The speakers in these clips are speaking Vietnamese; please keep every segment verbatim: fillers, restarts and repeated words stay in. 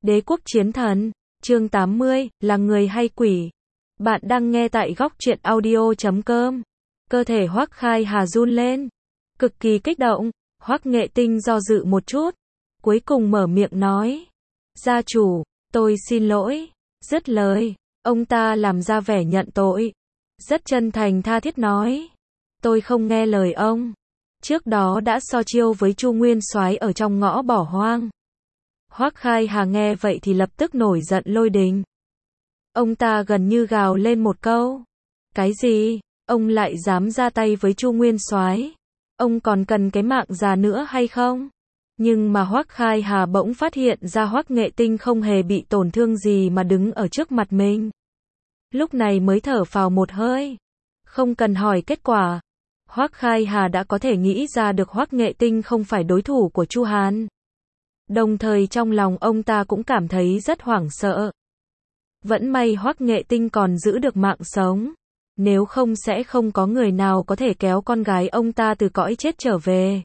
Đế quốc chiến thần, chương tám mươi, là người hay quỷ? Bạn đang nghe tại góc truyện audio chấm com. Cơ thể Hoắc Khai Hà run lên, cực kỳ kích động. Hoắc Nghệ Tinh do dự một chút, cuối cùng mở miệng nói: "Gia chủ, tôi xin lỗi." Dứt lời, ông ta làm ra vẻ nhận tội, rất chân thành tha thiết nói: "Tôi không nghe lời ông. Trước đó đã so chiêu với Chu Nguyên Soái ở trong ngõ bỏ hoang." Hoắc Khai Hà nghe vậy thì lập tức nổi giận lôi đình. Ông ta gần như gào lên một câu: "Cái gì? Ông lại dám ra tay với Chu Nguyên Soái? Ông còn cần cái mạng già nữa hay không?" Nhưng mà Hoắc Khai Hà bỗng phát hiện ra Hoắc Nghệ Tinh không hề bị tổn thương gì mà đứng ở trước mặt mình. Lúc này mới thở phào một hơi. Không cần hỏi kết quả, Hoắc Khai Hà đã có thể nghĩ ra được Hoắc Nghệ Tinh không phải đối thủ của Chu Hàn. Đồng thời trong lòng ông ta cũng cảm thấy rất hoảng sợ. Vẫn may Hoắc Nghệ Tinh còn giữ được mạng sống, nếu không sẽ không có người nào có thể kéo con gái ông ta từ cõi chết trở về.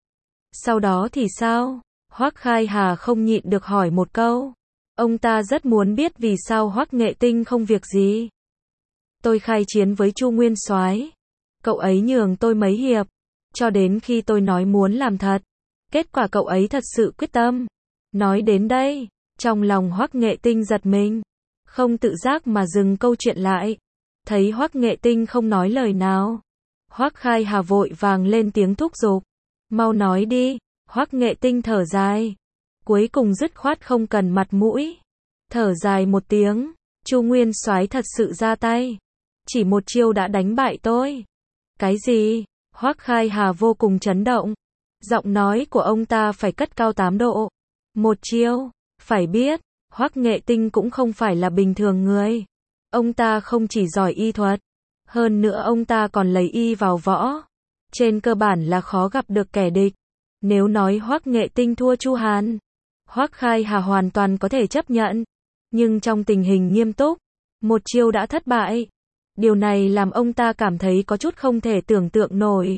Sau đó thì sao? Hoắc Khai Hà không nhịn được hỏi một câu. Ông ta rất muốn biết vì sao Hoắc Nghệ Tinh không việc gì. "Tôi khai chiến với Chu Nguyên Soái, cậu ấy nhường tôi mấy hiệp, cho đến khi tôi nói muốn làm thật. Kết quả cậu ấy thật sự quyết tâm." Nói đến đây, trong lòng Hoắc Nghệ Tinh giật mình, không tự giác mà dừng câu chuyện lại. Thấy Hoắc Nghệ Tinh không nói lời nào, Hoắc Khai Hà vội vàng lên tiếng thúc giục: "Mau nói đi." Hoắc Nghệ Tinh thở dài, cuối cùng dứt khoát không cần mặt mũi, thở dài một tiếng: "Chu Nguyên Soái thật sự ra tay, chỉ một chiêu đã đánh bại tôi." "Cái gì?" Hoắc Khai Hà vô cùng chấn động, giọng nói của ông ta phải cất cao tám độ. "Một chiêu?" Phải biết, Hoắc Nghệ Tinh cũng không phải là bình thường người. Ông ta không chỉ giỏi y thuật, hơn nữa ông ta còn lấy y vào võ. Trên cơ bản là khó gặp được kẻ địch. Nếu nói Hoắc Nghệ Tinh thua Chu Hàn, Hoắc Khai Hà hoàn toàn có thể chấp nhận. Nhưng trong tình hình nghiêm túc, một chiêu đã thất bại. Điều này làm ông ta cảm thấy có chút không thể tưởng tượng nổi.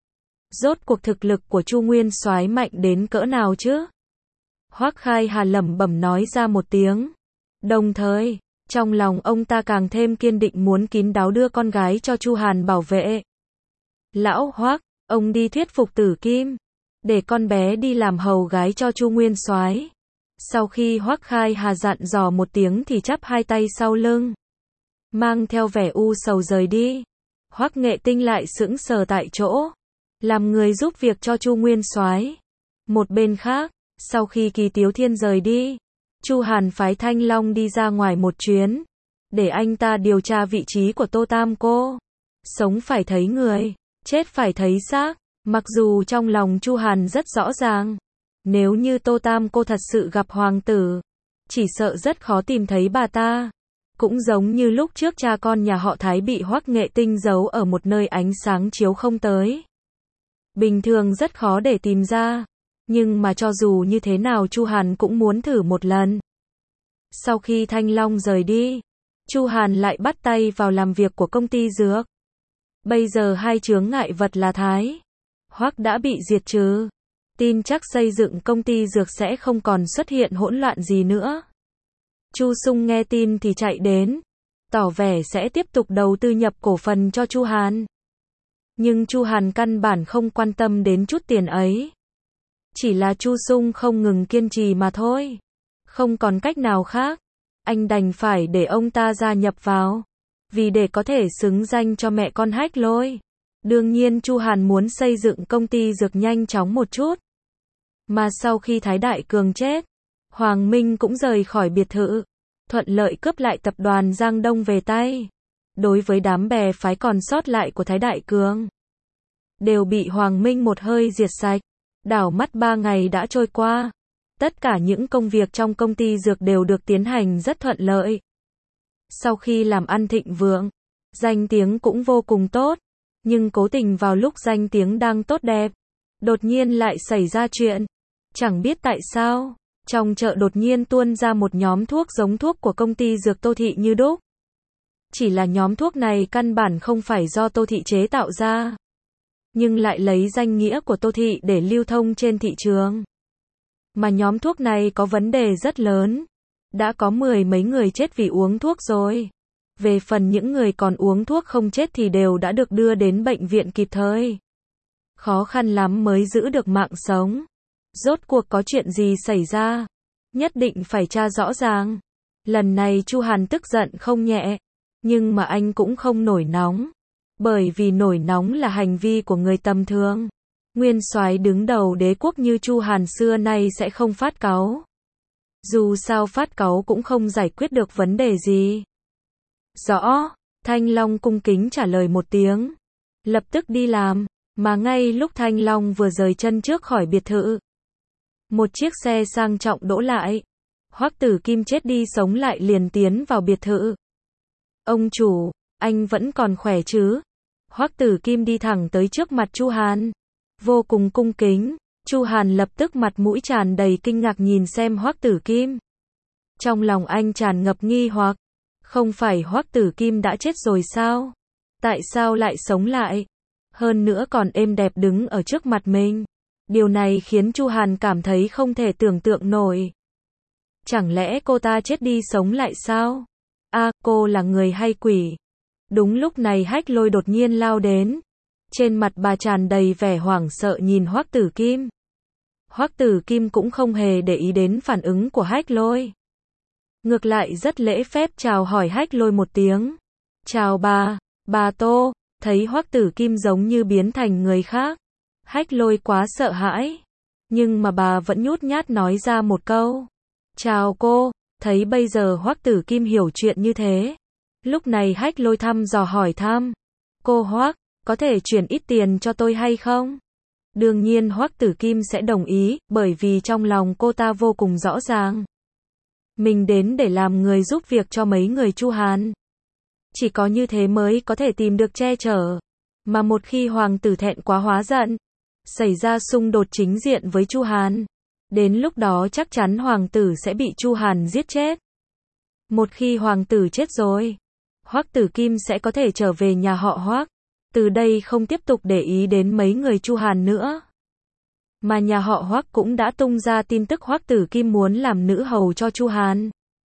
Rốt cuộc thực lực của Chu Nguyên Soái mạnh đến cỡ nào chứ? Hoắc Khai Hà lẩm bẩm nói ra một tiếng. Đồng thời, trong lòng ông ta càng thêm kiên định muốn kín đáo đưa con gái cho Chu Hàn bảo vệ. "Lão Hoắc, ông đi thuyết phục Tử Kim, để con bé đi làm hầu gái cho Chu Nguyên Soái." Sau khi Hoắc Khai Hà dặn dò một tiếng thì chắp hai tay sau lưng, mang theo vẻ u sầu rời đi. Hoắc Nghệ Tinh lại sững sờ tại chỗ, làm người giúp việc cho Chu Nguyên Soái. Một bên khác, sau khi Kỳ Tiếu Thiên rời đi, Chu Hàn phái Thanh Long đi ra ngoài một chuyến, để anh ta điều tra vị trí của Tô Tam cô. Sống phải thấy người, chết phải thấy xác. Mặc dù trong lòng Chu Hàn rất rõ ràng, nếu như Tô Tam cô thật sự gặp hoàng tử, chỉ sợ rất khó tìm thấy bà ta. Cũng giống như lúc trước cha con nhà họ Thái bị Hoắc Nghệ Tinh giấu ở một nơi ánh sáng chiếu không tới. Bình thường rất khó để tìm ra. Nhưng mà cho dù như thế nào Chu Hàn cũng muốn thử một lần. Sau khi Thanh Long rời đi, Chu Hàn lại bắt tay vào làm việc của công ty dược. Bây giờ hai chướng ngại vật là Thái Hoắc đã bị diệt trừ, tin chắc xây dựng công ty dược sẽ không còn xuất hiện hỗn loạn gì nữa. Chu Sung nghe tin thì chạy đến, tỏ vẻ sẽ tiếp tục đầu tư nhập cổ phần cho Chu Hàn. Nhưng Chu Hàn căn bản không quan tâm đến chút tiền ấy. Chỉ là Chu Sung không ngừng kiên trì mà thôi. Không còn cách nào khác, anh đành phải để ông ta gia nhập vào, vì để có thể xứng danh cho mẹ con Hách Lôi. Đương nhiên Chu Hàn muốn xây dựng công ty dược nhanh chóng một chút. Mà sau khi Thái Đại Cường chết, Hoàng Minh cũng rời khỏi biệt thự, thuận lợi cướp lại tập đoàn Giang Đông về tay. Đối với đám bè phái còn sót lại của Thái Đại Cường, đều bị Hoàng Minh một hơi diệt sạch. Đảo mắt ba ngày đã trôi qua, tất cả những công việc trong công ty dược đều được tiến hành rất thuận lợi. Sau khi làm ăn thịnh vượng, danh tiếng cũng vô cùng tốt, nhưng cố tình vào lúc danh tiếng đang tốt đẹp, đột nhiên lại xảy ra chuyện. Chẳng biết tại sao, trong chợ đột nhiên tuôn ra một nhóm thuốc giống thuốc của công ty dược Tô Thị như đúc. Chỉ là nhóm thuốc này căn bản không phải do Tô Thị chế tạo ra, nhưng lại lấy danh nghĩa của Tô Thị để lưu thông trên thị trường. Mà nhóm thuốc này có vấn đề rất lớn, đã có mười mấy người chết vì uống thuốc rồi. Về phần những người còn uống thuốc không chết thì đều đã được đưa đến bệnh viện kịp thời. Khó khăn lắm mới giữ được mạng sống. Rốt cuộc có chuyện gì xảy ra? Nhất định phải tra rõ ràng. Lần này Chu Hàn tức giận không nhẹ, nhưng mà anh cũng không nổi nóng. Bởi vì nổi nóng là hành vi của người tầm thường. Nguyên soái đứng đầu đế quốc như Chu Hàn xưa nay sẽ không phát cáu. Dù sao phát cáu cũng không giải quyết được vấn đề gì. Rõ, Thanh Long cung kính trả lời một tiếng. Lập tức đi làm, mà ngay lúc Thanh Long vừa rời chân trước khỏi biệt thự. Một chiếc xe sang trọng đỗ lại. Hoắc Tử Kim chết đi sống lại liền tiến vào biệt thự. Ông chủ, anh vẫn còn khỏe chứ? Hoắc Tử Kim đi thẳng tới trước mặt Chu Hàn. Vô cùng cung kính, Chu Hàn lập tức mặt mũi tràn đầy kinh ngạc nhìn xem Hoắc Tử Kim. Trong lòng anh tràn ngập nghi hoặc. Không phải Hoắc Tử Kim đã chết rồi sao? Tại sao lại sống lại? Hơn nữa còn êm đẹp đứng ở trước mặt mình. Điều này khiến Chu Hàn cảm thấy không thể tưởng tượng nổi. Chẳng lẽ cô ta chết đi sống lại sao? A, à, cô là người hay quỷ? Đúng lúc này Hách Lôi đột nhiên lao đến. Trên mặt bà tràn đầy vẻ hoảng sợ nhìn Hoắc Tử Kim. Hoắc Tử Kim cũng không hề để ý đến phản ứng của Hách Lôi. Ngược lại rất lễ phép chào hỏi Hách Lôi một tiếng. Chào bà, bà Tô. Thấy Hoắc Tử Kim giống như biến thành người khác. Hách Lôi quá sợ hãi. Nhưng mà bà vẫn nhút nhát nói ra một câu. Chào cô. Thấy bây giờ Hoắc Tử Kim hiểu chuyện như thế. Lúc này Hách Lôi thăm dò hỏi thăm. Cô Hoắc, có thể chuyển ít tiền cho tôi hay không? Đương nhiên Hoắc Tử Kim sẽ đồng ý, bởi vì trong lòng cô ta vô cùng rõ ràng. Mình đến để làm người giúp việc cho mấy người Chu Hàn. Chỉ có như thế mới có thể tìm được che chở. Mà một khi hoàng tử thẹn quá hóa giận, xảy ra xung đột chính diện với Chu Hàn, đến lúc đó chắc chắn hoàng tử sẽ bị Chu Hàn giết chết. Một khi hoàng tử chết rồi, Hoắc Tử Kim sẽ có thể trở về nhà họ Hoắc, từ đây không tiếp tục để ý đến mấy người Chu Hàn nữa. Mà nhà họ Hoắc cũng đã tung ra tin tức Hoắc Tử Kim muốn làm nữ hầu cho Chu Hàn.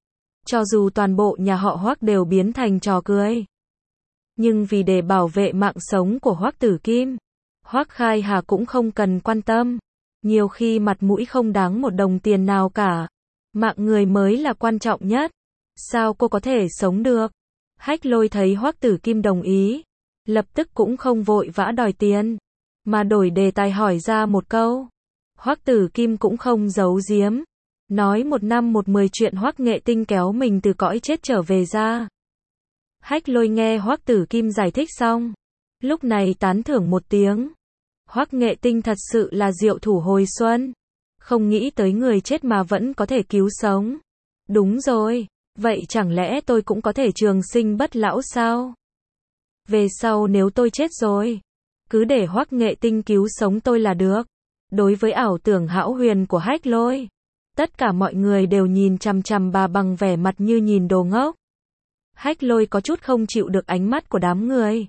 Cho dù toàn bộ nhà họ Hoắc đều biến thành trò cười, nhưng vì để bảo vệ mạng sống của Hoắc Tử Kim, Hoắc Khai Hà cũng không cần quan tâm. Nhiều khi mặt mũi không đáng một đồng tiền nào cả. Mạng người mới là quan trọng nhất. Sao cô có thể sống được? Hách Lôi thấy Hoắc Tử Kim đồng ý, lập tức cũng không vội vã đòi tiền, mà đổi đề tài hỏi ra một câu. Hoắc Tử Kim cũng không giấu giếm, nói một năm một mười chuyện Hoắc Nghệ Tinh kéo mình từ cõi chết trở về ra. Hách Lôi nghe Hoắc Tử Kim giải thích xong, lúc này tán thưởng một tiếng. Hoắc Nghệ Tinh thật sự là diệu thủ hồi xuân, không nghĩ tới người chết mà vẫn có thể cứu sống. Đúng rồi, vậy chẳng lẽ tôi cũng có thể trường sinh bất lão sao? Về sau nếu tôi chết rồi, cứ để Hoắc Nghệ Tinh cứu sống tôi là được. Đối với ảo tưởng hão huyền của Hách Lôi, tất cả mọi người đều nhìn chằm chằm bà bằng vẻ mặt như nhìn đồ ngốc. Hách Lôi có chút không chịu được ánh mắt của đám người.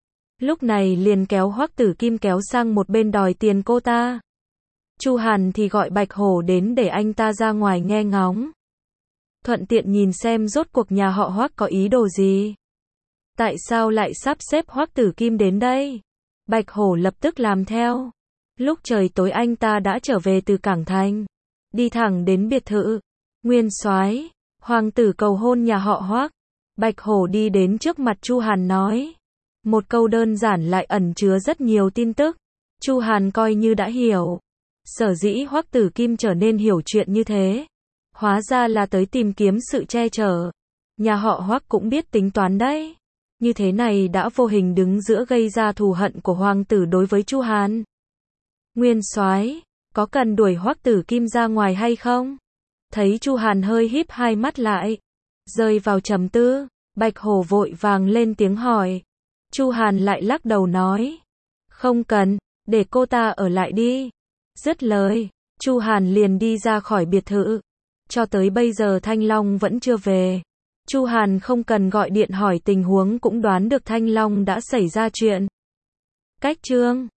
Lúc này liền kéo Hoắc Tử Kim kéo sang một bên đòi tiền cô ta. Chu Hàn thì gọi Bạch Hổ đến để anh ta ra ngoài nghe ngóng. Thuận tiện nhìn xem rốt cuộc nhà họ Hoắc có ý đồ gì. Tại sao lại sắp xếp Hoắc Tử Kim đến đây? Bạch Hổ lập tức làm theo. Lúc trời tối anh ta đã trở về từ Cảng Thành, đi thẳng đến biệt thự. Nguyên soái, hoàng tử cầu hôn nhà họ Hoắc. Bạch Hổ đi đến trước mặt Chu Hàn nói. Một câu đơn giản lại ẩn chứa rất nhiều tin tức. Chu Hàn coi như đã hiểu. Sở dĩ Hoắc Tử Kim trở nên hiểu chuyện như thế, hóa ra là tới tìm kiếm sự che chở. Nhà họ Hoắc cũng biết tính toán đấy. Như thế này đã vô hình đứng giữa gây ra thù hận của hoàng tử đối với Chu Hàn. Nguyên soái, có cần đuổi Hoắc Tử Kim ra ngoài hay không? Thấy Chu Hàn hơi híp hai mắt lại, rơi vào trầm tư, Bạch Hổ vội vàng lên tiếng hỏi. Chu Hàn lại lắc đầu nói, không cần, để cô ta ở lại đi. Dứt lời, Chu Hàn liền đi ra khỏi biệt thự. Cho tới bây giờ Thanh Long vẫn chưa về. Chu Hàn không cần gọi điện hỏi tình huống cũng đoán được Thanh Long đã xảy ra chuyện. Cách chương